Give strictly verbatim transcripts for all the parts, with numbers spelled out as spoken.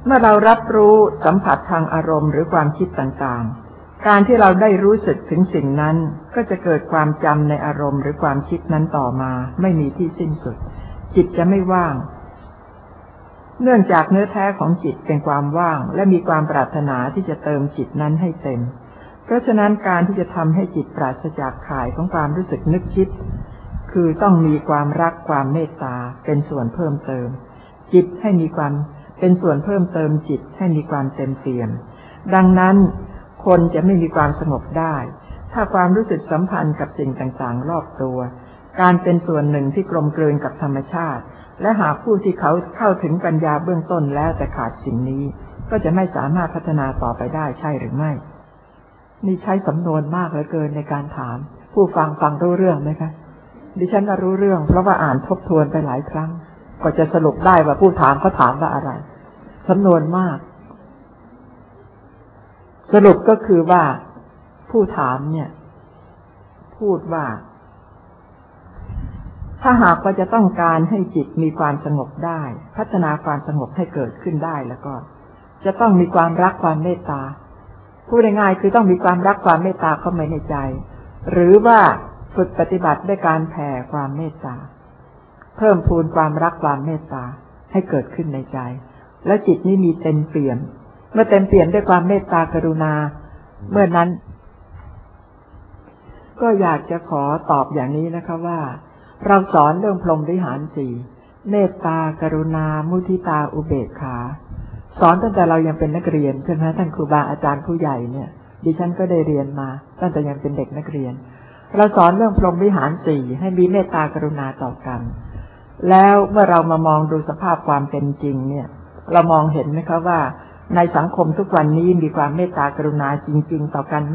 เมื่อเรารับรู้สัมผัสทางอารมณ์หรือความคิดต่างๆการที่เราได้รู้สึกถึงสิ่งนั้นก็จะเกิดความจำในอารมณ์หรือความคิดนั้นต่อมาไม่มีที่สิ้นสุดจิตจะไม่ว่างเนื่องจากเนื้อแท้ของจิตเป็นความว่างและมีความปรารถนาที่จะเติมจิตนั้นให้เต็มเพราะฉะนั้นการที่จะทำให้จิตปราศจากข่ายของความรู้สึกนึกคิดคือต้องมีความรักความเมตตาเป็นส่วนเพิ่มเติมจิตให้มีความเป็นส่วนเพิ่มเติมจิตให้มีความเต็มเปี่ยมดังนั้นคนจะไม่มีความสงบได้ถ้าความรู้สึกสัมพันธ์กับสิ่งต่างๆรอบตัวการเป็นส่วนหนึ่งที่กลมกลืนกับธรรมชาติและหากผู้ที่เขาเข้าถึงปัญญาเบื้องต้นแล้วแต่ขาดสิ่งนี้ก็จะไม่สามารถพัฒนาต่อไปได้ใช่หรือไม่นี่ใช้สำนวนมากเหลือเกินในการถามผู้ฟังฟังรู้เรื่องไหมคะดิฉันก็รู้เรื่องเพราะว่าอ่านทบทวนไปหลายครั้งก็จะสรุปได้ว่าผู้ถามเขาถามว่าอะไรสำนวนมากสรุปก็คือว่าผู้ถามเนี่ยพูดว่าถ้าหากว่าจะต้องการให้จิตมีความสงบได้พัฒนาความสงบให้เกิดขึ้นได้แล้วก็จะต้องมีความรักความเมตตาพูดง่ายๆคือต้องมีความรักความเมตตาเข้ามาในใจหรือว่าฝึกปฏิบัติด้วยการแผ่ความเมตตาเพิ่มพูนความรักความเมตตาให้เกิดขึ้นในใจและจิตนี้มีเต็มเปี่ยมเมื่อเต็มเปี่ยมด้วยความเมตตากรุณาเมื่อนั้นก็อยากจะขอตอบอย่างนี้นะคะว่าเราสอนเรื่องพรหมวิหารสี่เมตตากรุณามุทิตาอุเบกขาสอนตั้งแต่เรายังเป็นนักเรียนใช่ไหมท่านครูบาอาจารย์ผู้ใหญ่เนี่ยดิฉันก็ได้เรียนมาตั้งแต่ยังเป็นเด็กนักเรียนเราสอนเรื่องพรหมวิหารสี่ให้มีเมตตากรุณาต่อกันแล้วเมื่อเรามามองดูสภาพความเป็นจริงเนี่ยเรามองเห็นไหมคะว่าในสังคมทุกวันนี้มีความเมตตากรุณาจริงๆต่อกันไหม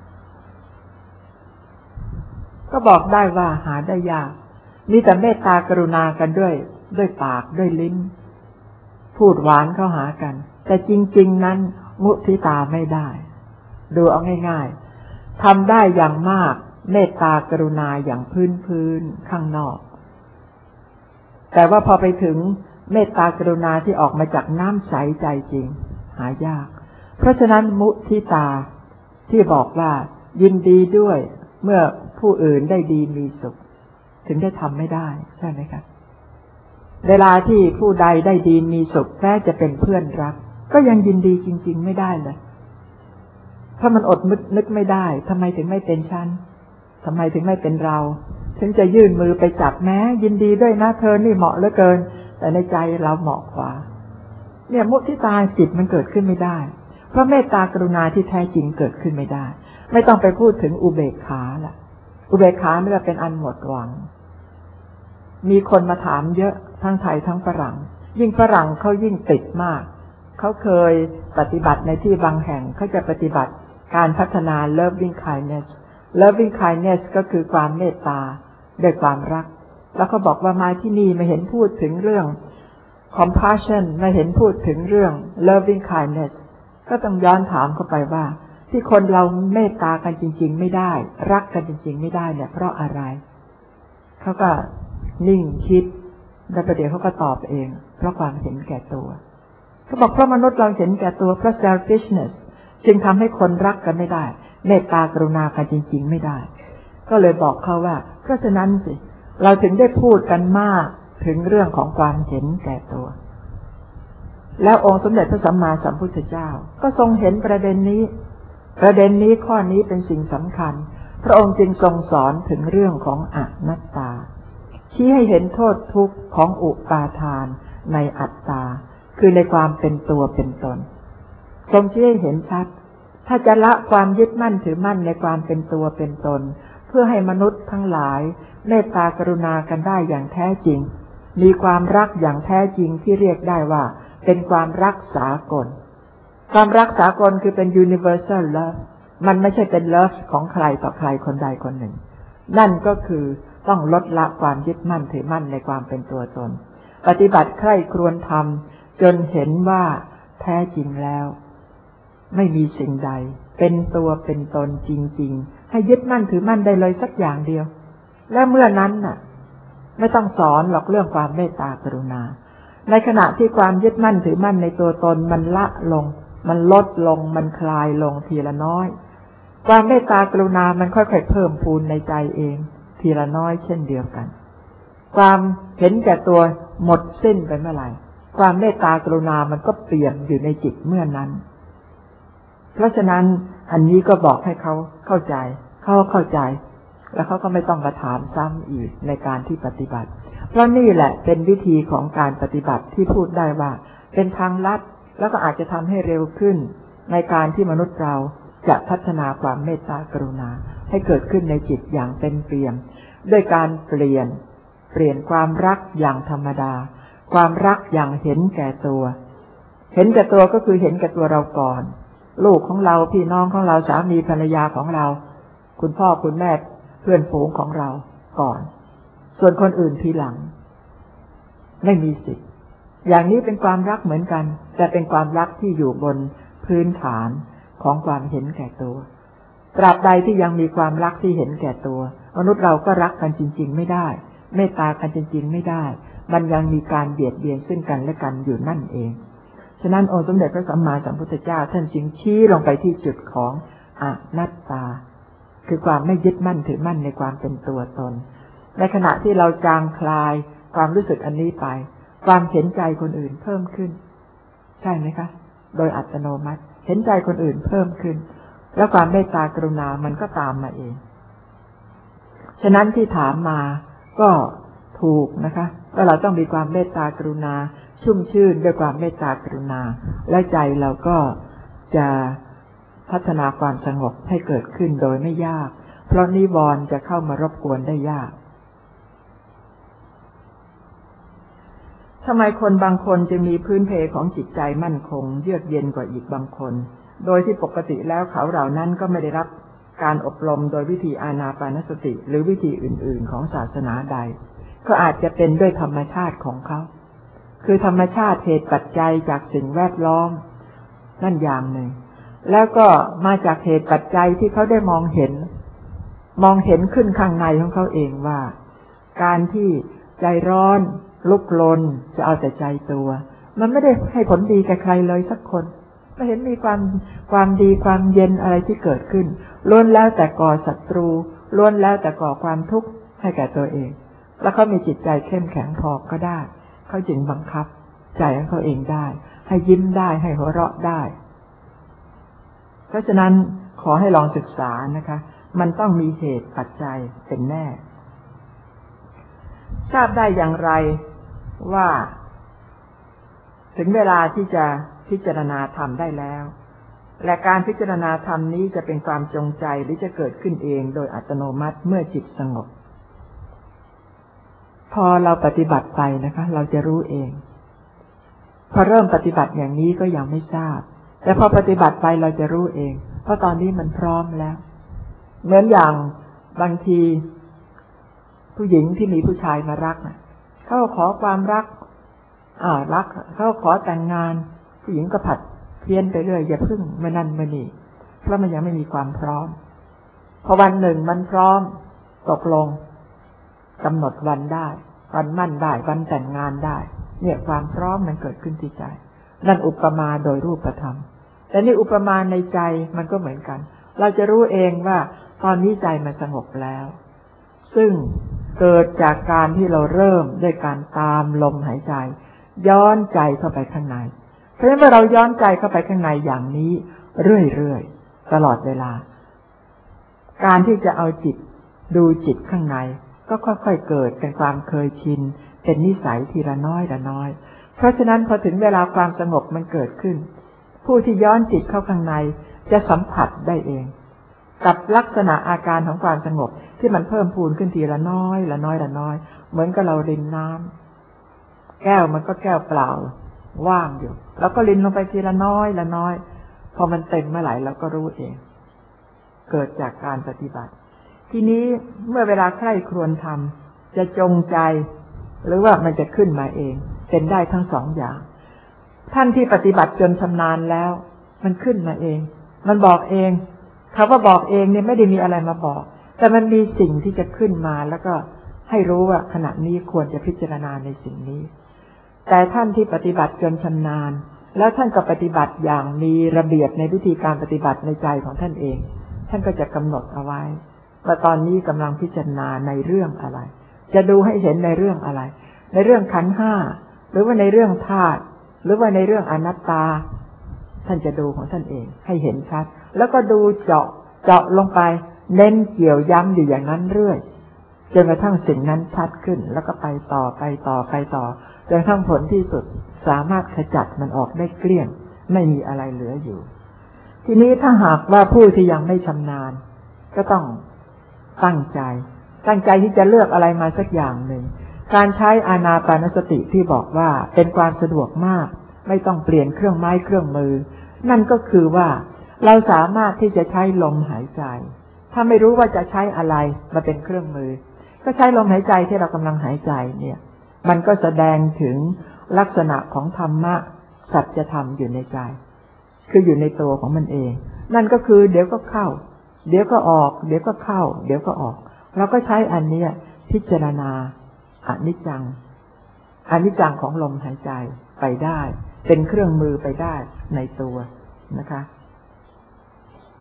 ก็บอกได้ว่าหาได้ยากมีแต่เมตตากรุณากันด้วยด้วยปากด้วยลิ้นพูดหวานเข้าหากันแต่จริงๆนั้นมุทิตาไม่ได้ดูเอาง่ายๆทำได้อย่างมากเมตตากรุณาอย่างพื้นๆข้างนอกแต่ว่าพอไปถึงเมตตากรุณาที่ออกมาจากน้ำใสใจจริงหายากเพราะฉะนั้นมุทิตาที่บอกว่ายินดีด้วยเมื่อผู้อื่นได้ดีมีสุขถึงได้ทำไม่ได้ใช่ไหมคะเวลาที่ผู้ใดได้ดีมีสุขแม้จะเป็นเพื่อนรักก็ยังยินดีจริงๆไม่ได้เลยเพราะมันอดนึกไม่ได้ทำไมถึงไม่เป็นฉันทำไมถึงไม่เป็นเราถึงจะยื่นมือไปจับแม้ยินดีด้วยนะเธอนี่เหมาะเหลือเกินแต่ในใจเราเหมาะกว่าเนี่ยมุทิตาจิตมันเกิดขึ้นไม่ได้เพราะเมตตากรุณาที่แท้จริงเกิดขึ้นไม่ได้ไม่ต้องไปพูดถึงอุเบกขาล่ะอุเบกขาไม่ได้เป็นอันหมดหวังมีคนมาถามเยอะทั้งไทยทั้งฝรั่งยิ่งฝรั่งเขายิ่งติดมากเขาเคยปฏิบัติในที่บางแห่งเขาจะปฏิบัติการพัฒนา loving kindness loving kindness ก็คือความเมตตาด้วยความรักแล้วเขาบอกว่ามาที่นี่ไม่เห็นพูดถึงเรื่อง compassion ไม่เห็นพูดถึงเรื่อง loving kindness ก็ต้องย้อนถามเข้าไปว่าที่คนเราเมตตากันจริงๆไม่ได้รักกันจริงๆไม่ได้เนี่ยเพราะอะไรเขาก็นิ่งคิดแล้วประเดี๋ยวเขาก็ตอบเองเพราะความเห็นแก่ตัวเขาบอกเพราะมนุษย์เราเห็นแก่ตัวเพราะ selfishness จึงทำให้คนรักกันไม่ได้เมตตากรุณากันจริงๆไม่ได้ก็เลยบอกเขาว่าเพราะฉะนั้นสิเราถึงได้พูดกันมากถึงเรื่องของความเห็นแก่ตัวแล้วองค์สมเด็จพระสัมมาสัมพุทธเจ้าก็ทรงเห็นประเด็นนี้ประเด็นนี้ข้อนี้เป็นสิ่งสำคัญพระองค์จึงทรงสอนถึงเรื่องของอนัตตาชี้ให้เห็นโทษทุกข์ของอุปาทานในอัตตาคือในความเป็นตัวเป็นตนทรงชี้ให้เห็นชัดถ้าจะละความยึดมั่นถือมั่นในความเป็นตัวเป็นตนเพื่อให้มนุษย์ทั้งหลายเมตตากรุณากันได้อย่างแท้จริงมีความรักอย่างแท้จริงที่เรียกได้ว่าเป็นความรักสากลความรักสากลคือเป็น universal love มันไม่ใช่เป็น love ของใครต่อใครคนใดคนหนึ่งนั่นก็คือต้องลดละความยึดมั่นถือมั่นในความเป็นตัวตนปฏิบัติใคร่ครวญทำจนเห็นว่าแท้จริงแล้วไม่มีสิ่งใดเป็นตัวเป็นตนจริงๆให้ยึดมั่นถือมั่นได้เลยสักอย่างเดียวและเมื่อนั้นน่ะไม่ต้องสอนหรอกเรื่องความเมตตากรุณาในขณะที่ความยึดมั่นถือมั่นในตัวตนมันละลงมันลดลงมันคลายลงทีละน้อยความเมตตากรุณามันค่อยๆเพิ่มพูนในใจเองทีละน้อยเช่นเดียวกันความเห็นแก่ตัวหมดสิ้นไปเมื่อไหร่ความเมตตากรุณามันก็เปลี่ยนอยู่ในจิตเมื่อนั้นเพราะฉะนั้นอันนี้ก็บอกให้เขาเข้าใจเขาเข้าใจแล้วเขาก็ไม่ต้องมาถามซ้ำอีกในการที่ปฏิบัติเพราะนี่แหละเป็นวิธีของการปฏิบัติที่พูดได้ว่าเป็นทางลัดแล้วก็อาจจะทำให้เร็วขึ้นในการที่มนุษย์เราจะพัฒนาความเมตตากรุณาให้เกิดขึ้นในจิตอย่างเต็มเปี่ยมด้วยการเปลี่ยนเปลี่ยนความรักอย่างธรรมดาความรักอย่างเห็นแก่ตัวเห็นแก่ตัวก็คือเห็นแก่ตัวเราก่อนลูกของเราพี่น้องของเราสามีภรรยาของเราคุณพ่อคุณแม่เพื่อนฝูงของเราก่อนส่วนคนอื่นทีหลังไม่มีสิทธิ์อย่างนี้เป็นความรักเหมือนกันแต่เป็นความรักที่อยู่บนพื้นฐานของความเห็นแก่ตัวตราบใดที่ยังมีความรักที่เห็นแก่ตัวมนุษย์เราก็รักกันจริงๆไม่ได้เมตตากันจริงๆไม่ได้มันยังมีการเบียดเบียนซึ่งกันและกันอยู่นั่นเองฉะนั้นองค์สมเด็จพระสัมมาสัมพุทธเจ้าท่านจึงชี้ลงไปที่จุดของอนัตตาคือความไม่ยึดมั่นถือมั่นในความเป็นตัวตนในขณะที่เราจางคลายความรู้สึกอันนี้ไปความเห็นใจคนอื่นเพิ่มขึ้นใช่ไหมคะโดยอัตโนมัติเห็นใจคนอื่นเพิ่มขึ้นแล้วความเมตตากรุณามันก็ตามมาเองฉะนั้นที่ถามมาก็ถูกนะคะว่าเราต้องมีความเมตตากรุณาชุ่มชื่นด้วยความเมตตากรุณาและใจเราก็จะพัฒนาความสงบให้เกิดขึ้นโดยไม่ยากเพราะนิวรณ์จะเข้ามารบกวนได้ยากทำไมคนบางคนจึงมีพื้นเพของจิตใจมั่นคงเยือกเย็นกว่าอีกบางคนโดยที่ปกติแล้วเขาเหล่านั้นก็ไม่ได้รับการอบรมโดยวิธีอานาปานสติหรือวิธีอื่นๆของศาสนาใดก็อาจจะเป็นด้วยธรรมชาติของเขาคือธรรมชาติเหตุปัจจัยจากสิ่งแวดล้อมนั่นอย่างหนึ่งแล้วก็มาจากเหตุปัจจัยที่เขาได้มองเห็นมองเห็นขึ้นข้างในของเขาเองว่าการที่ใจร้อนลุกลนจะเอาแต่ใจตัวมันไม่ได้ให้ผลดีแก่ใครเลยสักคนไม่เห็นมีความความดีความเย็นอะไรที่เกิดขึ้นล้วนแล้วแต่ก่อศัตรูล้วนแล้วแต่ก่อความทุกข์ให้แก่ตัวเองแล้วเขามีจิตใจเข้มแข็งพอก็ได้เขาจึงบังคับใจของเขาเองได้ให้ยิ้มได้ให้หัวเราะได้เพราะฉะนั้นขอให้ลองศึกษานะคะมันต้องมีเหตุปัจจัยเป็นแน่ทราบได้อย่างไรว่าถึงเวลาที่จะพิจารณาธรรมได้แล้วและการพิจารณาธรรมนี้จะเป็นความจงใจหรือจะเกิดขึ้นเองโดยอัตโนมัติเมื่อจิตสงบพอเราปฏิบัติไปนะคะเราจะรู้เองพอเริ่มปฏิบัติอย่างนี้ก็ยังไม่ทราบแต่พอปฏิบัติไปเราจะรู้เองเพราะตอนนี้มันพร้อมแล้วเหมือนอย่างบางทีผู้หญิงที่มีผู้ชายมารักนะเขาขอความรักอ่ารักเขาขอแต่งงานผู้หญิงก็ผัดเพี้ยนไปเรื่อยอย่าพึ่งมานั่นมานี่เพราะมันยังไม่มีความพร้อมพอวันหนึ่งมันพร้อมตกลงกำหนดวันได้วันมั่นได้วันแต่งงานได้เนี่ยความพร้อมมันเกิดขึ้นที่ใจนั่นอุปมาโดยรูปธรรมแต่นี่อุปมาในใจมันก็เหมือนกันเราจะรู้เองว่าตอนนี้ใจมันสงบแล้วซึ่งเกิดจากการที่เราเริ่มด้วยการตามลมหายใจย้อนใจเข้าไปข้างในเพราะฉะนั้นเมื่อเราย้อนใจเข้าไปข้างในอย่างนี้เรื่อยๆตลอดเวลาการที่จะเอาจิตดูจิตข้างในก็ค่อยๆเกิดเป็นความเคยชินเป็นนิสัยทีละน้อยละน้อยเพราะฉะนั้นพอถึงเวลาความสงบมันเกิดขึ้นผู้ที่ย้อนจิตเข้าข้างในจะสัมผัสได้เองกับลักษณะอาการของความสงบที่มันเพิ่มพูนขึ้นทีละน้อยละน้อยละน้อยเหมือนกับเรารินน้ำแก้วมันก็แก้วเปล่าว่างอยู่แล้วก็รินลงไปทีละน้อยละน้อยพอมันเต็มเมื่อไหร่เราก็รู้เองเกิดจากการปฏิบัติทีนี้เมื่อเวลาใคร่ครวญทำจะจงใจหรือว่ามันจะขึ้นมาเองเป็นได้ทั้งสองอย่างท่านที่ปฏิบัติจนชำนาญแล้วมันขึ้นมาเองมันบอกเองคำว่าบอกเองเนี่ยไม่ได้มีอะไรมาบอกแต่มันมีสิ่งที่จะขึ้นมาแล้วก็ให้รู้ว่าขณะนี้ควรจะพิจารณาในสิ่งนี้แต่ท่านที่ปฏิบัติจนชำนาญแล้วท่านก็ปฏิบัติอย่างมีระเบียบในวิธีการปฏิบัติในใจของท่านเองท่านก็จะกำหนดเอาไว้ว่าตอนนี้กำลังพิจารณาในเรื่องอะไรจะดูให้เห็นในเรื่องอะไรในเรื่องขันธ์ห้าหรือว่าในเรื่องธาตุหรือว่าในเรื่องอนัตตาท่านจะดูของท่านเองให้เห็นชัดแล้วก็ดูเจาะเจาะลงไปเน้นเกี่ยวย้ำอยู่อย่างนั้นเรื่อยจนกระทั่งสิ่งนั้นชัดขึ้นแล้วก็ไปต่อไปต่อไปต่อจนกระทั่งผลที่สุดสามารถขจัดมันออกได้เกลี้ยงไม่มีอะไรเหลืออยู่ทีนี้ถ้าหากว่าผู้ที่ยังไม่ชำนาญก็ต้องตั้งใจตั้งใจที่จะเลือกอะไรมาสักอย่างหนึ่งการใช้อานาปานสติที่บอกว่าเป็นความสะดวกมากไม่ต้องเปลี่ยนเครื่องไม้เครื่องมือนั่นก็คือว่าเราสามารถที่จะใช้ลมหายใจถ้าไม่รู้ว่าจะใช้อะไรมาเป็นเครื่องมือก็ใช้ลมหายใจที่เรากำลังหายใจเนี่ยมันก็แสดงถึงลักษณะของธรรมะสัจธรรมอยู่ในใจคืออยู่ในตัวของมันเองนั่นก็คือเดี๋ยวก็เข้าเดี๋ยวก็ออกเดี๋ยวก็เข้าเดี๋ยวก็ออกเราก็ใช้อันนี้พิจารณาอนิจจังอนิจจังของลมหายใจไปได้เป็นเครื่องมือไปได้ในตัวนะคะ